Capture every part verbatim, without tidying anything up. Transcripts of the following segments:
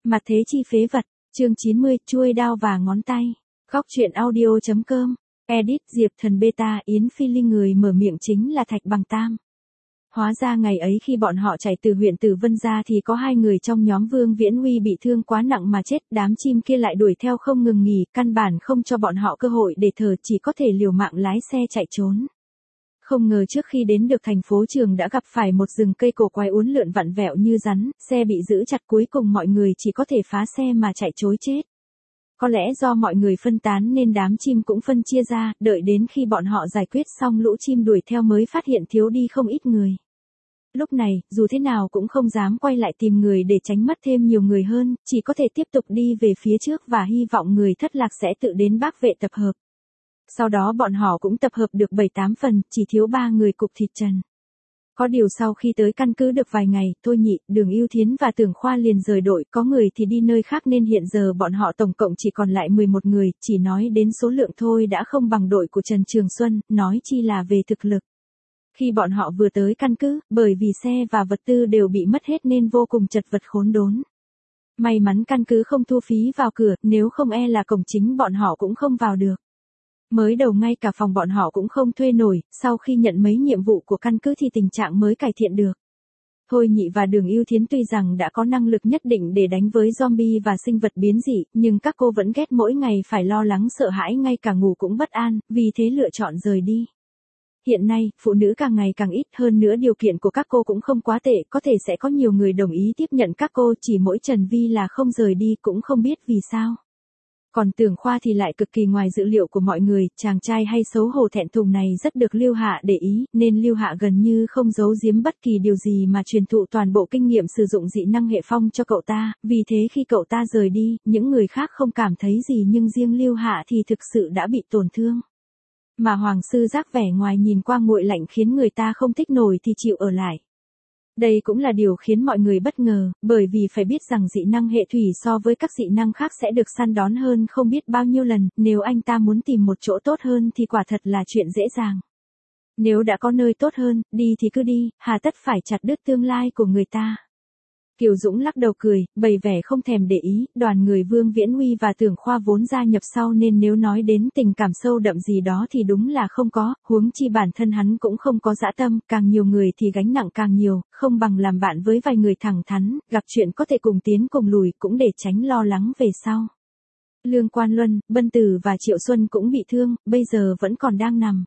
Mặt thế chi phế vật, chương chín mươi, chuôi đao và ngón tay. Góc truyện audio chấm com. Edit Diệp Thần Beta Yến Phi Linh người mở miệng chính là Thạch Bằng Tam. Hóa ra ngày ấy khi bọn họ chạy từ huyện Tử Vân ra thì có hai người trong nhóm Vương Viễn Huy bị thương quá nặng mà chết, đám chim kia lại đuổi theo không ngừng nghỉ, căn bản không cho bọn họ cơ hội để thở, chỉ có thể liều mạng lái xe chạy trốn. Không ngờ trước khi đến được thành phố Trường đã gặp phải một rừng cây cổ quái uốn lượn vặn vẹo như rắn, xe bị giữ chặt, cuối cùng mọi người chỉ có thể phá xe mà chạy trối chết. Có lẽ do mọi người phân tán nên đám chim cũng phân chia ra, đợi đến khi bọn họ giải quyết xong lũ chim đuổi theo mới phát hiện thiếu đi không ít người. Lúc này, dù thế nào cũng không dám quay lại tìm người để tránh mất thêm nhiều người hơn, chỉ có thể tiếp tục đi về phía trước và hy vọng người thất lạc sẽ tự đến Bác Vệ tập hợp. Sau đó bọn họ cũng tập hợp được bảy tám phần, chỉ thiếu ba người cục thịt trần. Có điều sau khi tới căn cứ được vài ngày, Thôi Nhị, Đường Ưu Thiến và Tưởng Khoa liền rời đội, có người thì đi nơi khác nên hiện giờ bọn họ tổng cộng chỉ còn lại mười một người, chỉ nói đến số lượng thôi đã không bằng đội của Trần Trường Xuân, nói chi là về thực lực. Khi bọn họ vừa tới căn cứ, bởi vì xe và vật tư đều bị mất hết nên vô cùng chật vật khốn đốn. May mắn căn cứ không thu phí vào cửa, nếu không e là cổng chính bọn họ cũng không vào được. Mới đầu ngay cả phòng bọn họ cũng không thuê nổi, sau khi nhận mấy nhiệm vụ của căn cứ thì tình trạng mới cải thiện được. Thôi Nhị và Đường Ưu Thiến tuy rằng đã có năng lực nhất định để đánh với zombie và sinh vật biến dị, nhưng các cô vẫn ghét mỗi ngày phải lo lắng sợ hãi, ngay cả ngủ cũng bất an, vì thế lựa chọn rời đi. Hiện nay, phụ nữ càng ngày càng ít, hơn nữa điều kiện của các cô cũng không quá tệ, có thể sẽ có nhiều người đồng ý tiếp nhận các cô, chỉ mỗi Trần Vi là không rời đi, cũng không biết vì sao. Còn Tưởng Khoa thì lại cực kỳ ngoài dự liệu của mọi người, chàng trai hay xấu hổ thẹn thùng này rất được Lưu Hạ để ý, nên Lưu Hạ gần như không giấu giếm bất kỳ điều gì mà truyền thụ toàn bộ kinh nghiệm sử dụng dị năng hệ phong cho cậu ta, vì thế khi cậu ta rời đi, những người khác không cảm thấy gì nhưng riêng Lưu Hạ thì thực sự đã bị tổn thương. Mà Hoàng Sư Giác vẻ ngoài nhìn qua nguội lạnh khiến người ta không thích nổi thì chịu ở lại. Đây cũng là điều khiến mọi người bất ngờ, bởi vì phải biết rằng dị năng hệ thủy so với các dị năng khác sẽ được săn đón hơn không biết bao nhiêu lần, nếu anh ta muốn tìm một chỗ tốt hơn thì quả thật là chuyện dễ dàng. Nếu đã có nơi tốt hơn, đi thì cứ đi, hà tất phải chặt đứt tương lai của người ta. Kiều Dũng lắc đầu cười, bày vẻ không thèm để ý, đoàn người Vương Viễn Huy và Tưởng Khoa vốn gia nhập sau nên nếu nói đến tình cảm sâu đậm gì đó thì đúng là không có, huống chi bản thân hắn cũng không có dã tâm, càng nhiều người thì gánh nặng càng nhiều, không bằng làm bạn với vài người thẳng thắn, gặp chuyện có thể cùng tiến cùng lùi cũng để tránh lo lắng về sau. Lương Quan Luân, Bân Tử và Triệu Xuân cũng bị thương, bây giờ vẫn còn đang nằm.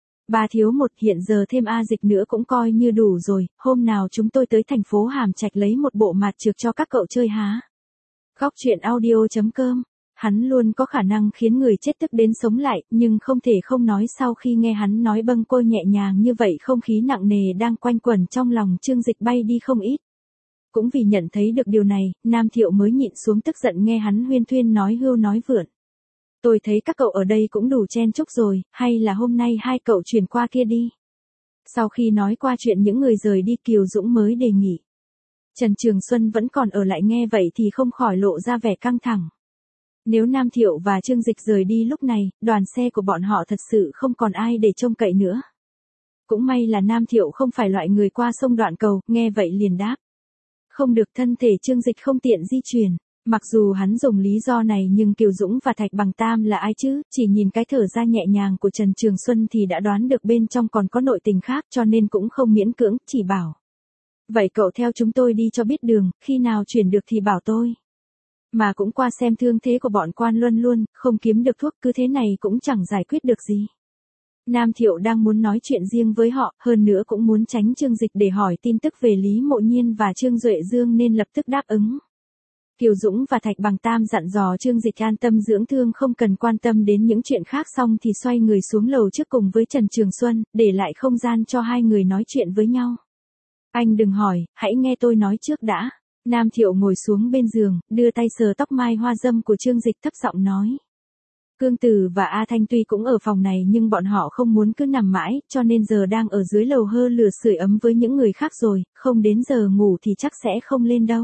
Ba thiếu một, hiện giờ thêm A Dịch nữa cũng coi như đủ rồi, hôm nào chúng tôi tới thành phố Hàm Trạch lấy một bộ mạt trược cho các cậu chơi há. Góc truyện audio chấm com. Hắn luôn có khả năng khiến người chết tức đến sống lại, nhưng không thể không nói sau khi nghe hắn nói bâng côi nhẹ nhàng như vậy không khí nặng nề đang quanh quẩn trong lòng Trương Dịch bay đi không ít. Cũng vì nhận thấy được điều này, Nam Thiệu mới nhịn xuống tức giận nghe hắn huyên thuyên nói hưu nói vượn. Tôi thấy các cậu ở đây cũng đủ chen chúc rồi, hay là hôm nay hai cậu chuyển qua kia đi. Sau khi nói qua chuyện những người rời đi, Kiều Dũng mới đề nghị. Trần Trường Xuân vẫn còn ở lại nghe vậy thì không khỏi lộ ra vẻ căng thẳng. Nếu Nam Thiệu và Trương Dịch rời đi lúc này, đoàn xe của bọn họ thật sự không còn ai để trông cậy nữa. Cũng may là Nam Thiệu không phải loại người qua sông đoạn cầu, nghe vậy liền đáp. Không được, thân thể Trương Dịch không tiện di chuyển. Mặc dù hắn dùng lý do này nhưng Kiều Dũng và Thạch Bằng Tam là ai chứ, chỉ nhìn cái thở ra nhẹ nhàng của Trần Trường Xuân thì đã đoán được bên trong còn có nội tình khác cho nên cũng không miễn cưỡng, chỉ bảo. Vậy cậu theo chúng tôi đi cho biết đường, khi nào chuyển được thì bảo tôi. Mà cũng qua xem thương thế của bọn Quan Luân luôn, không kiếm được thuốc cứ thế này cũng chẳng giải quyết được gì. Nam Thiệu đang muốn nói chuyện riêng với họ, hơn nữa cũng muốn tránh Trương Dịch để hỏi tin tức về Lý Mộ Nhiên và Trương Duệ Dương nên lập tức đáp ứng. Kiều Dũng và Thạch Bằng Tam dặn dò Trương Dịch an tâm dưỡng thương không cần quan tâm đến những chuyện khác xong thì xoay người xuống lầu trước cùng với Trần Trường Xuân, để lại không gian cho hai người nói chuyện với nhau. Anh đừng hỏi, hãy nghe tôi nói trước đã. Nam Thiệu ngồi xuống bên giường, đưa tay sờ tóc mai hoa dâm của Trương Dịch thấp giọng nói. Cương Tử và A Thanh tuy cũng ở phòng này nhưng bọn họ không muốn cứ nằm mãi, cho nên giờ đang ở dưới lầu hơ lửa sưởi ấm với những người khác rồi, không đến giờ ngủ thì chắc sẽ không lên đâu.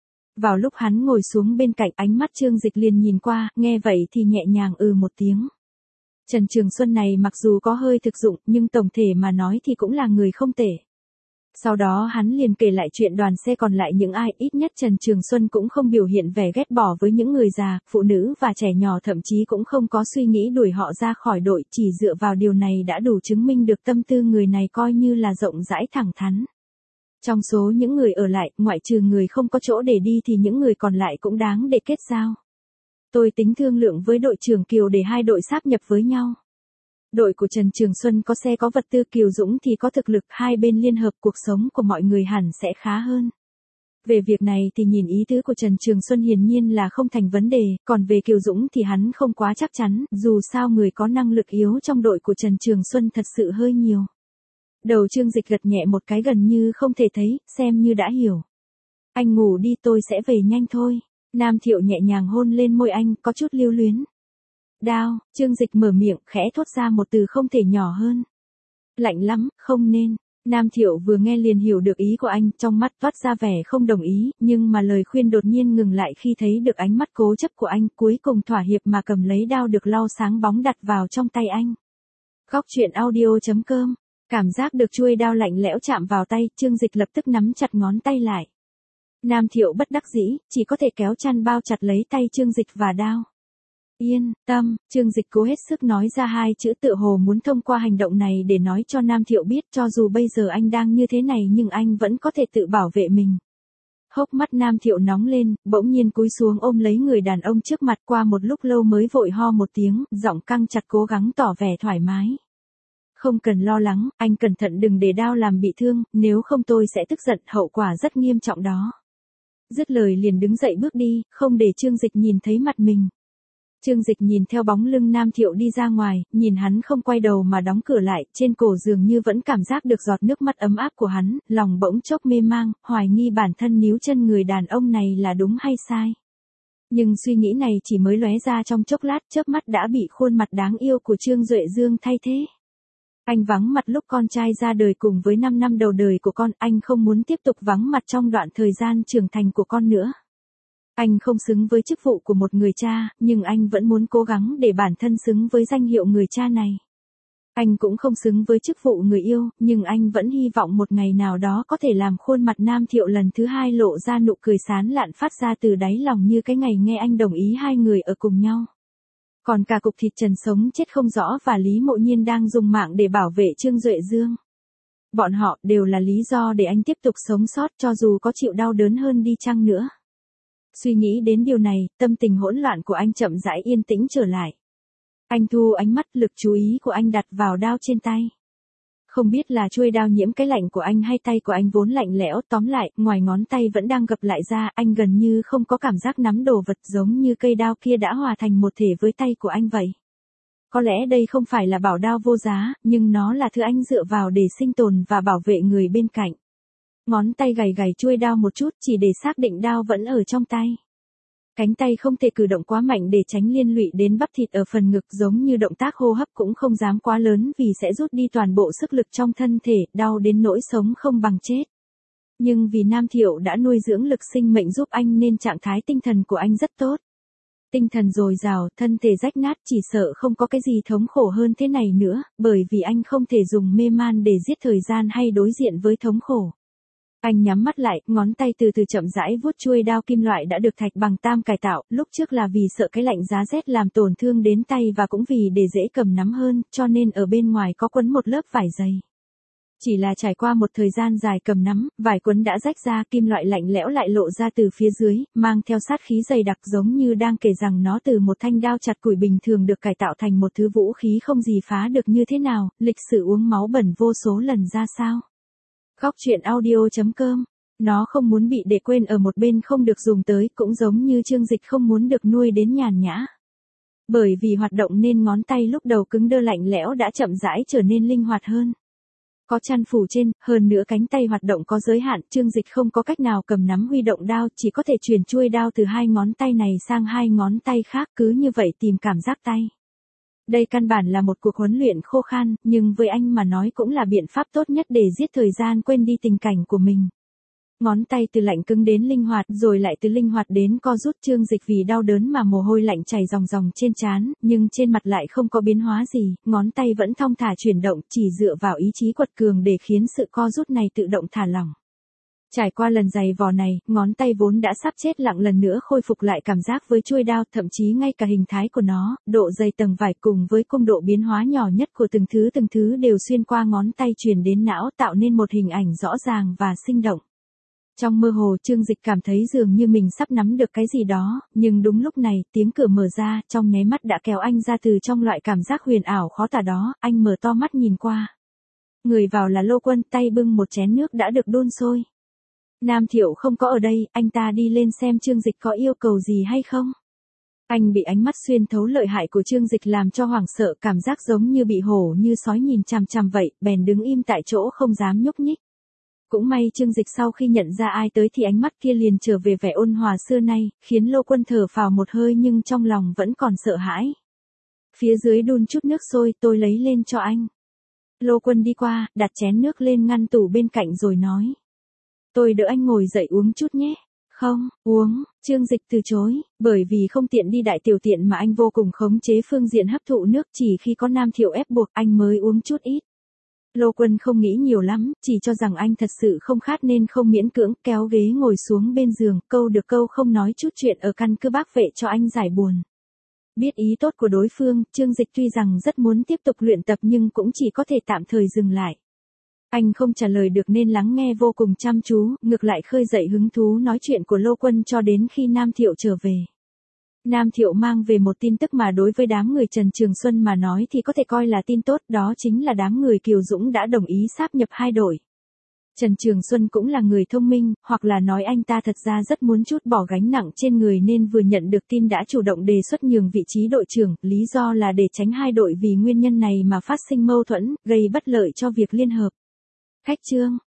Vào lúc hắn ngồi xuống bên cạnh, ánh mắt Trương Dịch liền nhìn qua, nghe vậy thì nhẹ nhàng ừ một tiếng. Trần Trường Xuân này mặc dù có hơi thực dụng nhưng tổng thể mà nói thì cũng là người không tệ. Sau đó hắn liền kể lại chuyện đoàn xe còn lại những ai, ít nhất Trần Trường Xuân cũng không biểu hiện vẻ ghét bỏ với những người già, phụ nữ và trẻ nhỏ, thậm chí cũng không có suy nghĩ đuổi họ ra khỏi đội, chỉ dựa vào điều này đã đủ chứng minh được tâm tư người này coi như là rộng rãi thẳng thắn. Trong số những người ở lại, ngoại trừ người không có chỗ để đi thì những người còn lại cũng đáng để kết giao. Tôi tính thương lượng với đội trưởng Kiều để hai đội sáp nhập với nhau. Đội của Trần Trường Xuân có xe có vật tư, Kiều Dũng thì có thực lực, hai bên liên hợp cuộc sống của mọi người hẳn sẽ khá hơn. Về việc này thì nhìn ý tứ của Trần Trường Xuân hiển nhiên là không thành vấn đề, còn về Kiều Dũng thì hắn không quá chắc chắn, dù sao người có năng lực yếu trong đội của Trần Trường Xuân thật sự hơi nhiều. Đầu Trương Dịch gật nhẹ một cái gần như không thể thấy, xem như đã hiểu. Anh ngủ đi, tôi sẽ về nhanh thôi. Nam Thiệu nhẹ nhàng hôn lên môi anh, có chút lưu luyến. Đao, Trương Dịch mở miệng, khẽ thốt ra một từ không thể nhỏ hơn. Lạnh lắm, không nên. Nam Thiệu vừa nghe liền hiểu được ý của anh, trong mắt toát ra vẻ không đồng ý, nhưng mà lời khuyên đột nhiên ngừng lại khi thấy được ánh mắt cố chấp của anh, cuối cùng thỏa hiệp mà cầm lấy đao được lau sáng bóng đặt vào trong tay anh. Góc truyện audio chấm com. Cảm giác được chuôi đao lạnh lẽo chạm vào tay, Trương Dịch lập tức nắm chặt ngón tay lại. Nam Thiệu bất đắc dĩ, chỉ có thể kéo chăn bao chặt lấy tay Trương Dịch và đao. Yên tâm, Trương Dịch cố hết sức nói ra hai chữ, tựa hồ muốn thông qua hành động này để nói cho Nam Thiệu biết cho dù bây giờ anh đang như thế này nhưng anh vẫn có thể tự bảo vệ mình. Hốc mắt Nam Thiệu nóng lên, bỗng nhiên cúi xuống ôm lấy người đàn ông trước mặt, qua một lúc lâu mới vội ho một tiếng, giọng căng chặt cố gắng tỏ vẻ thoải mái. Không cần lo lắng, anh cẩn thận đừng để đao làm bị thương, nếu không tôi sẽ tức giận, hậu quả rất nghiêm trọng đó. Dứt lời liền đứng dậy bước đi, không để Trương Dịch nhìn thấy mặt mình. Trương Dịch nhìn theo bóng lưng Nam Thiệu đi ra ngoài, nhìn hắn không quay đầu mà đóng cửa lại, trên cổ dường như vẫn cảm giác được giọt nước mắt ấm áp của hắn, lòng bỗng chốc mê mang, hoài nghi bản thân níu chân người đàn ông này là đúng hay sai. Nhưng suy nghĩ này chỉ mới lóe ra trong chốc lát, chớp mắt đã bị khuôn mặt đáng yêu của Trương Duệ Dương thay thế. Anh vắng mặt lúc con trai ra đời cùng với năm năm đầu đời của con, anh không muốn tiếp tục vắng mặt trong đoạn thời gian trưởng thành của con nữa. Anh không xứng với chức vụ của một người cha, nhưng anh vẫn muốn cố gắng để bản thân xứng với danh hiệu người cha này. Anh cũng không xứng với chức vụ người yêu, nhưng anh vẫn hy vọng một ngày nào đó có thể làm khuôn mặt Nam Thiệu lần thứ hai lộ ra nụ cười sán lạn phát ra từ đáy lòng như cái ngày nghe anh đồng ý hai người ở cùng nhau. Còn cả cục thịt Trần sống chết không rõ và Lý Mộ Nhiên đang dùng mạng để bảo vệ Trương Duệ Dương. Bọn họ đều là lý do để anh tiếp tục sống sót cho dù có chịu đau đớn hơn đi chăng nữa. Suy nghĩ đến điều này, tâm tình hỗn loạn của anh chậm rãi yên tĩnh trở lại. Anh thu ánh mắt, lực chú ý của anh đặt vào đao trên tay. Không biết là chuôi đao nhiễm cái lạnh của anh hay tay của anh vốn lạnh lẽo, tóm lại, ngoài ngón tay vẫn đang gập lại ra, anh gần như không có cảm giác nắm đồ vật, giống như cây đao kia đã hòa thành một thể với tay của anh vậy. Có lẽ đây không phải là bảo đao vô giá, nhưng nó là thứ anh dựa vào để sinh tồn và bảo vệ người bên cạnh. Ngón tay gầy gầy chuôi đao một chút chỉ để xác định đao vẫn ở trong tay. Cánh tay không thể cử động quá mạnh để tránh liên lụy đến bắp thịt ở phần ngực, giống như động tác hô hấp cũng không dám quá lớn vì sẽ rút đi toàn bộ sức lực trong thân thể, đau đến nỗi sống không bằng chết. Nhưng vì Nam Thiệu đã nuôi dưỡng lực sinh mệnh giúp anh nên trạng thái tinh thần của anh rất tốt. Tinh thần dồi dào, thân thể rách nát, chỉ sợ không có cái gì thống khổ hơn thế này nữa, bởi vì anh không thể dùng mê man để giết thời gian hay đối diện với thống khổ. Anh nhắm mắt lại, ngón tay từ từ chậm rãi vuốt chuôi đao kim loại đã được thạch bằng tam cải tạo, lúc trước là vì sợ cái lạnh giá rét làm tổn thương đến tay và cũng vì để dễ cầm nắm hơn, cho nên ở bên ngoài có quấn một lớp vải dày. Chỉ là trải qua một thời gian dài cầm nắm, vải quấn đã rách ra, kim loại lạnh lẽo lại lộ ra từ phía dưới, mang theo sát khí dày đặc giống như đang kể rằng nó từ một thanh đao chặt củi bình thường được cải tạo thành một thứ vũ khí không gì phá được như thế nào, lịch sử uống máu bẩn vô số lần ra sao. Góc truyện audio chấm com. Nó không muốn bị để quên ở một bên không được dùng tới, cũng giống như Trương Dịch không muốn được nuôi đến nhàn nhã. Bởi vì hoạt động nên ngón tay lúc đầu cứng đơ lạnh lẽo đã chậm rãi trở nên linh hoạt hơn. Có chăn phủ trên, hơn nữa cánh tay hoạt động có giới hạn, Trương Dịch không có cách nào cầm nắm huy động đao, chỉ có thể chuyển chuôi đao từ hai ngón tay này sang hai ngón tay khác, cứ như vậy tìm cảm giác tay. Đây căn bản là một cuộc huấn luyện khô khan, nhưng với anh mà nói cũng là biện pháp tốt nhất để giết thời gian quên đi tình cảnh của mình. Ngón tay từ lạnh cứng đến linh hoạt, rồi lại từ linh hoạt đến co rút. Trương Dịch vì đau đớn mà mồ hôi lạnh chảy ròng ròng trên trán, nhưng trên mặt lại không có biến hóa gì, ngón tay vẫn thong thả chuyển động, chỉ dựa vào ý chí quật cường để khiến sự co rút này tự động thả lỏng. Trải qua lần giày vò này, ngón tay vốn đã sắp chết lặng lần nữa khôi phục lại cảm giác với chuôi đao, thậm chí ngay cả hình thái của nó, độ dày tầng vải cùng với cung độ biến hóa nhỏ nhất của từng thứ từng thứ đều xuyên qua ngón tay truyền đến não, tạo nên một hình ảnh rõ ràng và sinh động. Trong mơ hồ, Trương Dịch cảm thấy dường như mình sắp nắm được cái gì đó, nhưng đúng lúc này, tiếng cửa mở ra, trong nháy mắt đã kéo anh ra từ trong loại cảm giác huyền ảo khó tả đó. Anh mở to mắt nhìn qua. Người vào là Lô Quân, tay bưng một chén nước đã được đun sôi. Nam Thiệu không có ở đây, anh ta đi lên xem Trương Dịch có yêu cầu gì hay không. Anh bị ánh mắt xuyên thấu lợi hại của Trương Dịch làm cho hoảng sợ, cảm giác giống như bị hổ như sói nhìn chằm chằm vậy, bèn đứng im tại chỗ không dám nhúc nhích. Cũng may Trương Dịch sau khi nhận ra ai tới thì ánh mắt kia liền trở về vẻ ôn hòa xưa nay, khiến Lô Quân thở phào một hơi nhưng trong lòng vẫn còn sợ hãi. Phía dưới đun chút nước sôi, tôi lấy lên cho anh. Lô Quân đi qua, đặt chén nước lên ngăn tủ bên cạnh rồi nói. Tôi đỡ anh ngồi dậy uống chút nhé. Không, uống, Trương Dịch từ chối, bởi vì không tiện đi đại tiểu tiện mà anh vô cùng khống chế phương diện hấp thụ nước, chỉ khi có Nam Thiệu ép buộc anh mới uống chút ít. Lô Quân không nghĩ nhiều lắm, chỉ cho rằng anh thật sự không khát nên không miễn cưỡng, kéo ghế ngồi xuống bên giường, câu được câu không nói chút chuyện ở căn cứ bác vệ cho anh giải buồn. Biết ý tốt của đối phương, Trương Dịch tuy rằng rất muốn tiếp tục luyện tập nhưng cũng chỉ có thể tạm thời dừng lại. Anh không trả lời được nên lắng nghe vô cùng chăm chú, ngược lại khơi dậy hứng thú nói chuyện của Lô Quân cho đến khi Nam Thiệu trở về. Nam Thiệu mang về một tin tức mà đối với đám người Trần Trường Xuân mà nói thì có thể coi là tin tốt, đó chính là đám người Kiều Dũng đã đồng ý sáp nhập hai đội. Trần Trường Xuân cũng là người thông minh, hoặc là nói anh ta thật ra rất muốn chút bỏ gánh nặng trên người nên vừa nhận được tin đã chủ động đề xuất nhường vị trí đội trưởng, lý do là để tránh hai đội vì nguyên nhân này mà phát sinh mâu thuẫn, gây bất lợi cho việc liên hợp. Khách chương